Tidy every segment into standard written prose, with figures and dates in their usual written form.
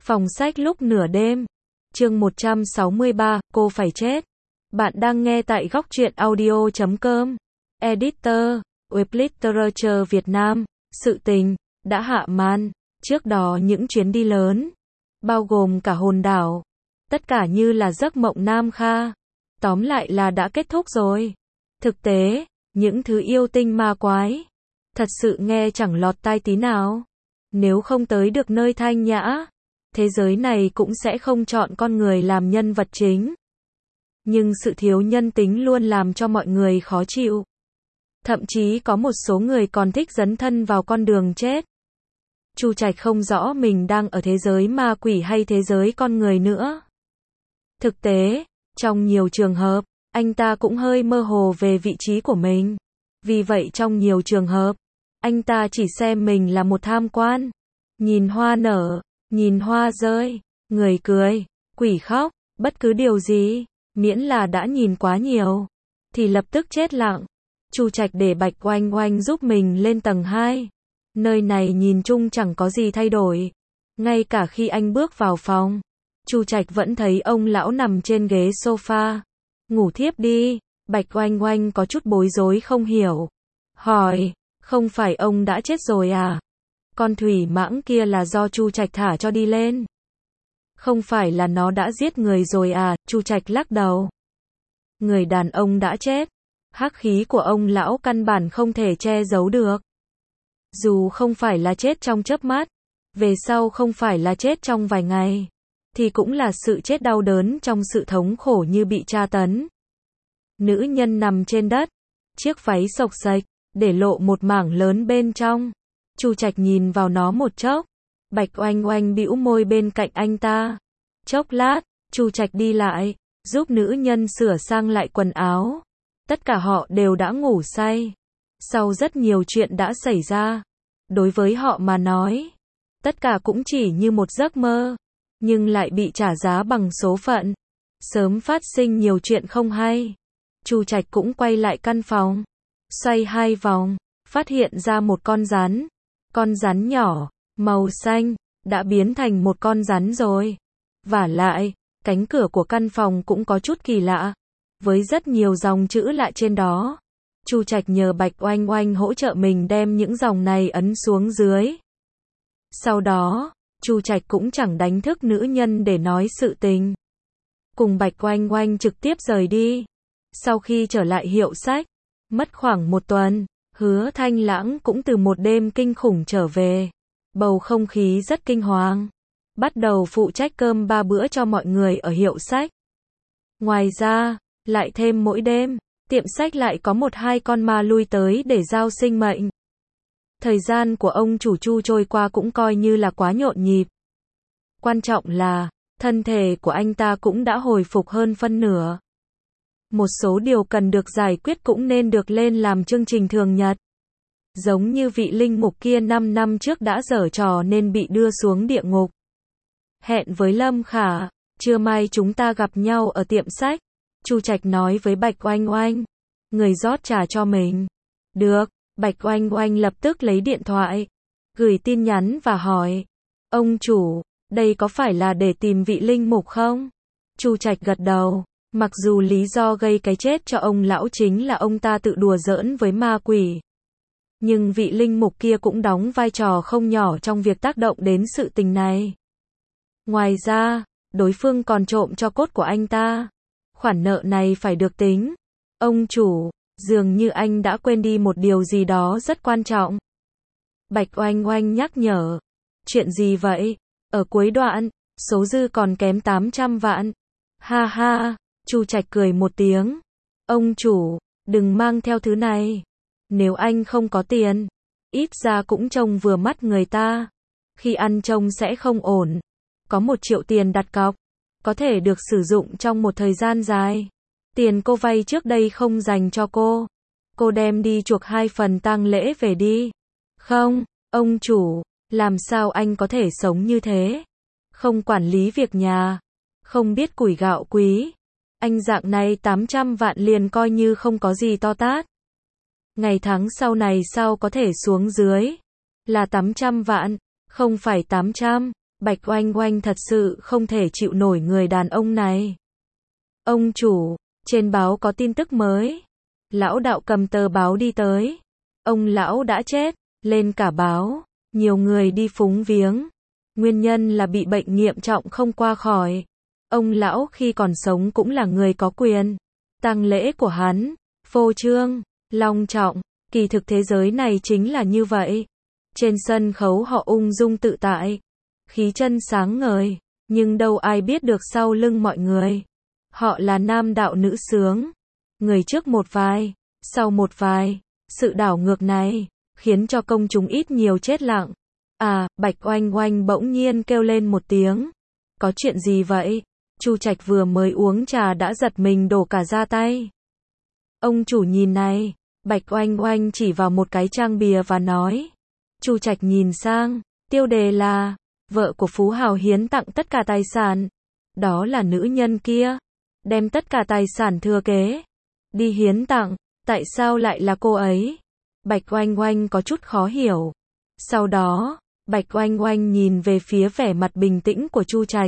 Phòng sách lúc nửa đêm. Chương 163, cô phải chết. Bạn đang nghe tại góc truyện audio.com. Editor, Web Literature Việt Nam. Sự tình đã hạ màn. Trước đó những chuyến đi lớn, bao gồm cả hòn đảo, tất cả như là giấc mộng Nam Kha. Tóm lại là đã kết thúc rồi. Thực tế, những thứ yêu tinh ma quái, thật sự nghe chẳng lọt tai tí nào. Nếu không tới được nơi thanh nhã, thế giới này cũng sẽ không chọn con người làm nhân vật chính. Nhưng sự thiếu nhân tính luôn làm cho mọi người khó chịu. Thậm chí có một số người còn thích dấn thân vào con đường chết. Chu Trạch không rõ mình đang ở thế giới ma quỷ hay thế giới con người nữa. Thực tế, trong nhiều trường hợp, anh ta cũng hơi mơ hồ về vị trí của mình. Vì vậy trong nhiều trường hợp, anh ta chỉ xem mình là một tham quan. Nhìn hoa nở, nhìn hoa rơi, người cười, quỷ khóc, bất cứ điều gì, miễn là đã nhìn quá nhiều, thì lập tức chết lặng. Chu Trạch để Bạch Oanh Oanh giúp mình lên tầng 2. Nơi này nhìn chung chẳng có gì thay đổi. Ngay cả khi anh bước vào phòng, Chu Trạch vẫn thấy ông lão nằm trên ghế sofa. Ngủ thiếp đi. Bạch Oanh Oanh có chút bối rối không hiểu. Hỏi, không phải ông đã chết rồi à? Con thủy mãng kia là do Chu Trạch thả cho đi lên. Không phải là nó đã giết người rồi à? Chu Trạch lắc đầu. Người đàn ông đã chết. Hắc khí của ông lão căn bản không thể che giấu được. Dù không phải là chết trong chớp mắt, về sau không phải là chết trong vài ngày, thì cũng là sự chết đau đớn trong sự thống khổ như bị tra tấn. Nữ nhân nằm trên đất, chiếc váy xộc xệch, để lộ một mảng lớn bên trong. Chu Trạch nhìn vào nó một chốc. Bạch Oanh Oanh bĩu môi bên cạnh anh ta. Chốc lát, Chu Trạch đi lại, giúp nữ nhân sửa sang lại quần áo. Tất cả họ đều đã ngủ say. Sau rất nhiều chuyện đã xảy ra, đối với họ mà nói, tất cả cũng chỉ như một giấc mơ, nhưng lại bị trả giá bằng số phận. Sớm phát sinh nhiều chuyện không hay. Chu Trạch cũng quay lại căn phòng, xoay 2 vòng, phát hiện ra một con rắn. Con rắn nhỏ, màu xanh, đã biến thành một con rắn rồi. Vả lại, cánh cửa của căn phòng cũng có chút kỳ lạ, với rất nhiều dòng chữ lạ trên đó. Chu Trạch nhờ Bạch Oanh Oanh hỗ trợ mình đem những dòng này ấn xuống dưới. Sau đó, Chu Trạch cũng chẳng đánh thức nữ nhân để nói sự tình. Cùng Bạch Oanh Oanh trực tiếp rời đi. Sau khi trở lại hiệu sách, mất khoảng 1 tuần, Hứa Thanh Lãng cũng từ một đêm kinh khủng trở về. Bầu không khí rất kinh hoàng. Bắt đầu phụ trách cơm 3 bữa cho mọi người ở hiệu sách. Ngoài ra, lại thêm mỗi đêm, tiệm sách lại có 1-2 con ma lui tới để giao sinh mệnh. Thời gian của ông chủ Chu trôi qua cũng coi như là quá nhộn nhịp. Quan trọng là, thân thể của anh ta cũng đã hồi phục hơn phân nửa. Một số điều cần được giải quyết cũng nên được lên làm chương trình thường nhật. Giống như vị linh mục kia 5 năm trước đã giở trò nên bị đưa xuống địa ngục. Hẹn với Lâm Khả, trưa mai chúng ta gặp nhau ở tiệm sách. Chu Trạch nói với Bạch Oanh Oanh. Người rót trà cho mình. Được, Bạch Oanh Oanh lập tức lấy điện thoại, gửi tin nhắn và hỏi. Ông chủ, đây có phải là để tìm vị linh mục không? Chu Trạch gật đầu. Mặc dù lý do gây cái chết cho ông lão chính là ông ta tự đùa giỡn với ma quỷ, nhưng vị linh mục kia cũng đóng vai trò không nhỏ trong việc tác động đến sự tình này. Ngoài ra, đối phương còn trộm cho cốt của anh ta. Khoản nợ này phải được tính. Ông chủ, dường như anh đã quên đi một điều gì đó rất quan trọng. Bạch Oanh Oanh nhắc nhở. Chuyện gì vậy? Ở cuối đoạn, số dư còn kém 800 vạn. Ha ha, Chu Trạch cười một tiếng. Ông chủ, đừng mang theo thứ này. Nếu anh không có tiền, ít ra cũng trông vừa mắt người ta. Khi ăn trông sẽ không ổn. Có 1 triệu tiền đặt cọc, có thể được sử dụng trong một thời gian dài. Tiền cô vay trước đây không dành cho cô. Cô đem đi chuộc 2 phần tang lễ về đi. Không, ông chủ, làm sao anh có thể sống như thế? Không quản lý việc nhà, không biết củi gạo quý. Anh dạng này 800 vạn liền coi như không có gì to tát. Ngày tháng sau này sao có thể xuống dưới? Là 800 vạn, không phải 800. Bạch Oanh Oanh thật sự không thể chịu nổi người đàn ông này. Ông chủ, trên báo có tin tức mới. Lão đạo cầm tờ báo đi tới. Ông lão đã chết, lên cả báo, nhiều người đi phúng viếng. Nguyên nhân là bị bệnh nghiêm trọng không qua khỏi. Ông lão khi còn sống cũng là người có quyền. Tang lễ của hắn, phô trương, long trọng, kỳ thực thế giới này chính là như vậy. Trên sân khấu họ ung dung tự tại, khí chân sáng ngời, nhưng đâu ai biết được sau lưng mọi người. Họ là nam đạo nữ sướng, người trước một vai, sau một vai. Sự đảo ngược này khiến cho công chúng ít nhiều chết lặng. À, Bạch Oanh Oanh bỗng nhiên kêu lên một tiếng. Có chuyện gì vậy? Chu Trạch vừa mới uống trà đã giật mình đổ cả ra tay. Ông chủ nhìn này, Bạch Oanh Oanh chỉ vào một cái trang bìa và nói. Chu Trạch nhìn sang, tiêu đề là vợ của phú hào hiến tặng tất cả tài sản. Đó là nữ nhân kia, đem tất cả tài sản thừa kế đi hiến tặng, tại sao lại là cô ấy? Bạch Oanh Oanh có chút khó hiểu. Sau đó, Bạch Oanh Oanh nhìn về phía vẻ mặt bình tĩnh của Chu Trạch.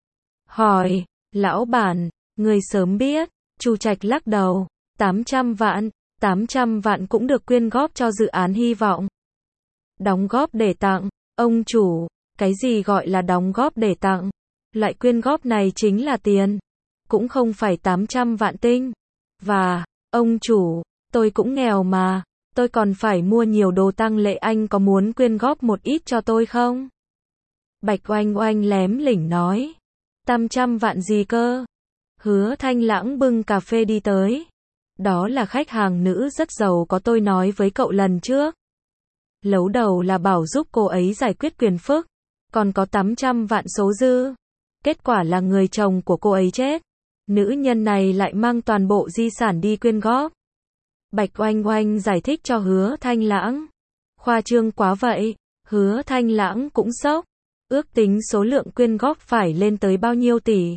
Hỏi, lão bản, người sớm biết. Chu Trạch lắc đầu, 800 vạn, 800 vạn cũng được quyên góp cho dự án hy vọng. Đóng góp để tặng, ông chủ, cái gì gọi là đóng góp để tặng? Loại quyên góp này chính là tiền, cũng không phải 800 vạn tinh. Và, ông chủ, tôi cũng nghèo mà, tôi còn phải mua nhiều đồ tang lễ, anh có muốn quyên góp một ít cho tôi không? Bạch Oanh Oanh lém lỉnh nói. 800 vạn gì cơ? Hứa Thanh Lãng bưng cà phê đi tới. Đó là khách hàng nữ rất giàu có tôi nói với cậu lần trước. Lấu đầu là bảo giúp cô ấy giải quyết phiền phức, còn có 800 vạn số dư. Kết quả là người chồng của cô ấy chết. Nữ nhân này lại mang toàn bộ di sản đi quyên góp. Bạch Oanh Oanh giải thích cho Hứa Thanh Lãng. Khoa trương quá vậy. Hứa Thanh Lãng cũng sốc. Ước tính số lượng quyên góp phải lên tới bao nhiêu tỷ.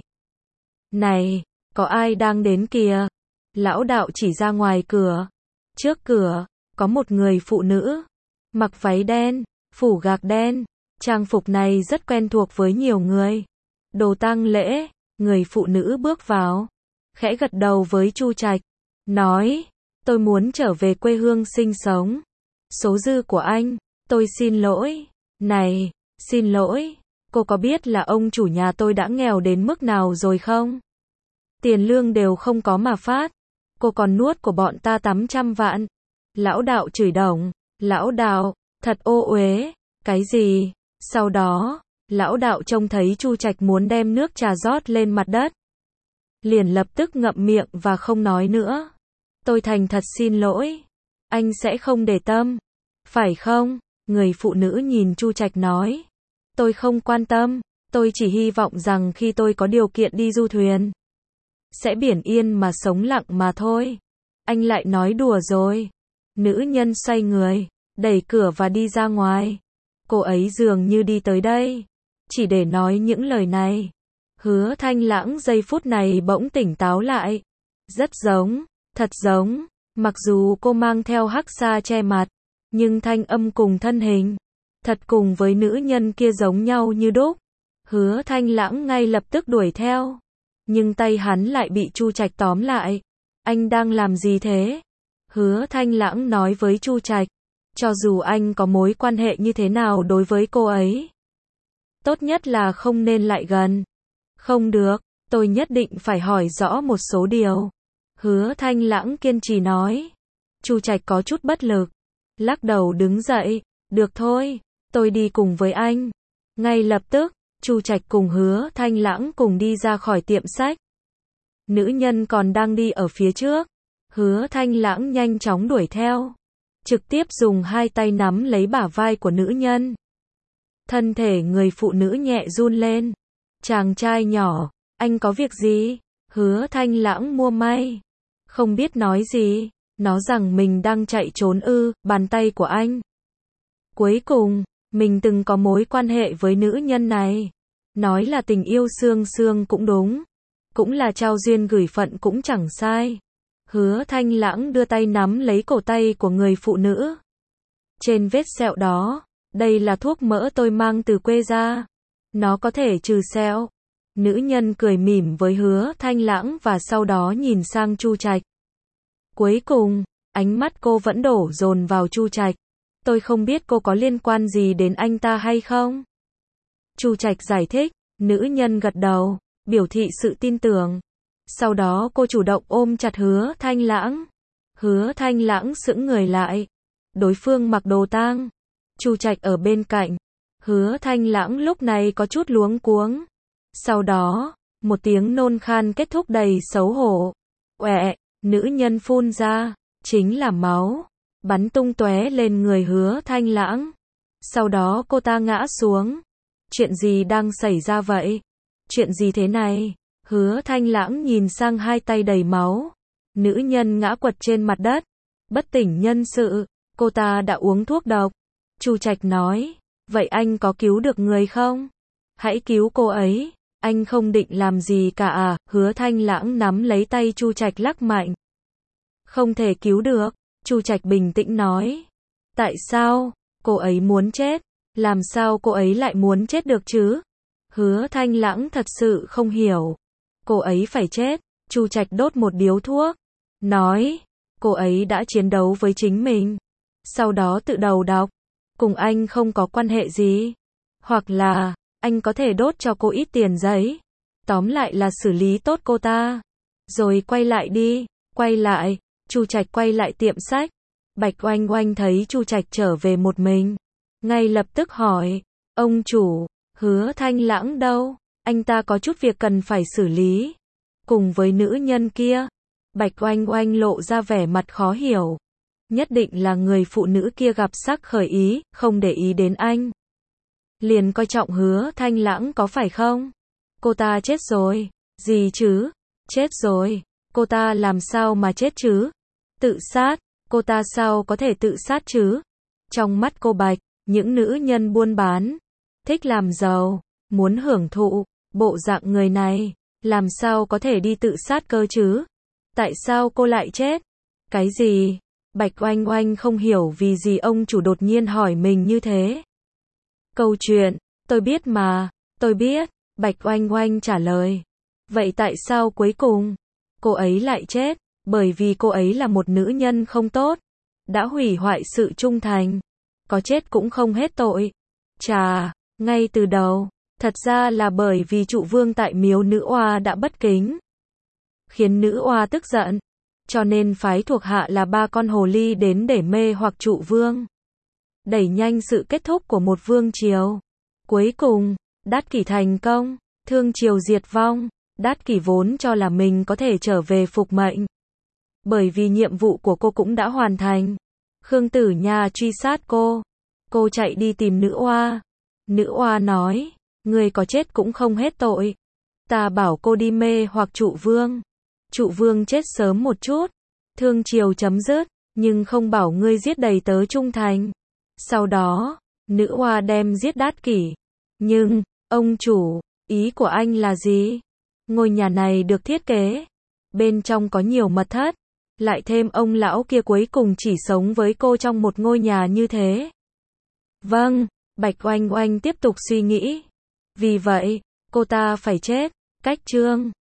Này, có ai đang đến kìa? Lão đạo chỉ ra ngoài cửa. Trước cửa, có một người phụ nữ. Mặc váy đen, phủ gạc đen. Trang phục này rất quen thuộc với nhiều người. Đồ tang lễ, người phụ nữ bước vào. Khẽ gật đầu với Chu Trạch. Nói, tôi muốn trở về quê hương sinh sống. Số dư của anh, tôi xin lỗi. Này, xin lỗi, cô có biết là ông chủ nhà tôi đã nghèo đến mức nào rồi không? Tiền lương đều không có mà phát. Cô còn nuốt của bọn ta 800 vạn. Lão đạo chửi đồng. Lão đạo, thật ô uế. Cái gì? Sau đó, lão đạo trông thấy Chu Trạch muốn đem nước trà rót lên mặt đất. Liền lập tức ngậm miệng và không nói nữa. Tôi thành thật xin lỗi. Anh sẽ không để tâm. Phải không? Người phụ nữ nhìn Chu Trạch nói. Tôi không quan tâm. Tôi chỉ hy vọng rằng khi tôi có điều kiện đi du thuyền, sẽ biển yên mà sống lặng mà thôi. Anh lại nói đùa rồi. Nữ nhân xoay người, đẩy cửa và đi ra ngoài. Cô ấy dường như đi tới đây chỉ để nói những lời này. Hứa Thanh Lãng giây phút này bỗng tỉnh táo lại. Rất giống, thật giống. Mặc dù cô mang theo hắc sa che mặt, nhưng thanh âm cùng thân hình, thật cùng với nữ nhân kia giống nhau như đúc. Hứa Thanh Lãng ngay lập tức đuổi theo. Nhưng tay hắn lại bị Chu Trạch tóm lại. Anh đang làm gì thế? Hứa Thanh Lãng nói với Chu Trạch. Cho dù anh có mối quan hệ như thế nào đối với cô ấy, tốt nhất là không nên lại gần. Không được, tôi nhất định phải hỏi rõ một số điều. Hứa Thanh Lãng kiên trì nói. Chu Trạch có chút bất lực. Lắc đầu đứng dậy. Được thôi, tôi đi cùng với anh. Ngay lập tức, Chu Trạch cùng Hứa Thanh Lãng cùng đi ra khỏi tiệm sách. Nữ nhân còn đang đi ở phía trước. Hứa Thanh Lãng nhanh chóng đuổi theo. Trực tiếp dùng hai tay nắm lấy bả vai của nữ nhân. Thân thể người phụ nữ nhẹ run lên. Chàng trai nhỏ, anh có việc gì? Hứa Thanh Lãng mua may. Không biết nói gì. Nó rằng mình đang chạy trốn ư, bàn tay của anh. Cuối cùng, mình từng có mối quan hệ với nữ nhân này. Nói là tình yêu xương xương cũng đúng. Cũng là trao duyên gửi phận cũng chẳng sai. Hứa Thanh Lãng đưa tay nắm lấy cổ tay của người phụ nữ. Trên vết sẹo đó, đây là thuốc mỡ tôi mang từ quê ra. Nó có thể trừ sẹo. Nữ nhân cười mỉm với Hứa Thanh Lãng và sau đó nhìn sang Chu Trạch. Cuối cùng, ánh mắt cô vẫn đổ dồn vào Chu Trạch. Tôi không biết cô có liên quan gì đến anh ta hay không? Chu Trạch giải thích, nữ nhân gật đầu, biểu thị sự tin tưởng. Sau đó cô chủ động ôm chặt Hứa Thanh Lãng. Hứa Thanh Lãng sững người lại. Đối phương mặc đồ tang. Chu Trạch ở bên cạnh. Hứa Thanh Lãng lúc này có chút luống cuống. Sau đó, một tiếng nôn khan kết thúc đầy xấu hổ. Oẹ, nữ nhân phun ra, chính là máu, bắn tung tóe lên người Hứa Thanh Lãng. Sau đó cô ta ngã xuống. Chuyện gì đang xảy ra vậy? Chuyện gì thế này? Hứa Thanh Lãng nhìn sang hai tay đầy máu. Nữ nhân ngã quật trên mặt đất. Bất tỉnh nhân sự. Cô ta đã uống thuốc độc. Chu Trạch nói, vậy anh có cứu được người không? Hãy cứu cô ấy. Anh không định làm gì cả à? Hứa Thanh Lãng nắm lấy tay Chu Trạch lắc mạnh. Không thể cứu được. Chu Trạch bình tĩnh nói. Tại sao? Cô ấy muốn chết. Làm sao cô ấy lại muốn chết được chứ? Hứa Thanh Lãng thật sự không hiểu. Cô ấy phải chết. Chu Trạch đốt một điếu thuốc. Nói, cô ấy đã chiến đấu với chính mình. Sau đó tự đầu độc. Cùng anh không có quan hệ gì. Hoặc là, anh có thể đốt cho cô ít tiền giấy. Tóm lại là xử lý tốt cô ta. Rồi quay lại đi. Quay lại. Chu Trạch quay lại tiệm sách. Bạch Oanh Oanh thấy Chu Trạch trở về một mình. Ngay lập tức hỏi. Ông chủ, Hứa Thanh Lãng đâu? Anh ta có chút việc cần phải xử lý. Cùng với nữ nhân kia. Bạch Oanh Oanh lộ ra vẻ mặt khó hiểu. Nhất định là người phụ nữ kia gặp sắc khởi ý, không để ý đến anh. Liền coi trọng Hứa Thanh Lãng có phải không? Cô ta chết rồi. Gì chứ? Chết rồi. Cô ta làm sao mà chết chứ? Tự sát. Cô ta sao có thể tự sát chứ? Trong mắt cô Bạch, những nữ nhân buôn bán, thích làm giàu, muốn hưởng thụ, bộ dạng người này, làm sao có thể đi tự sát cơ chứ? Tại sao cô lại chết? Cái gì? Bạch Oanh Oanh không hiểu vì gì ông chủ đột nhiên hỏi mình như thế. Câu chuyện, tôi biết mà, tôi biết, Bạch Oanh Oanh trả lời. Vậy tại sao cuối cùng, cô ấy lại chết? Bởi vì cô ấy là một nữ nhân không tốt, đã hủy hoại sự trung thành, có chết cũng không hết tội. Chà, ngay từ đầu, thật ra là bởi vì trụ vương tại miếu nữ oa đã bất kính, khiến nữ oa tức giận, cho nên phái thuộc hạ là 3 con hồ ly đến để mê hoặc trụ vương, đẩy nhanh sự kết thúc của một vương triều. Cuối cùng, Đát Kỷ thành công, thương triều diệt vong. Đát Kỷ vốn cho là mình có thể trở về phục mệnh, bởi vì nhiệm vụ của cô cũng đã hoàn thành. Khương Tử Nha truy sát cô chạy đi tìm nữ oa. Nữ oa nói, người có chết cũng không hết tội. Ta bảo cô đi mê hoặc trụ vương. Trụ vương chết sớm một chút, thương triều chấm dứt, nhưng không bảo ngươi giết đầy tớ trung thành. Sau đó, nữ oa đem giết Đát Kỷ. Nhưng, ông chủ, ý của anh là gì? Ngôi nhà này được thiết kế, bên trong có nhiều mật thất, lại thêm ông lão kia cuối cùng chỉ sống với cô trong một ngôi nhà như thế. Vâng, Bạch Oanh Oanh tiếp tục suy nghĩ. Vì vậy, cô ta phải chết. Cách chương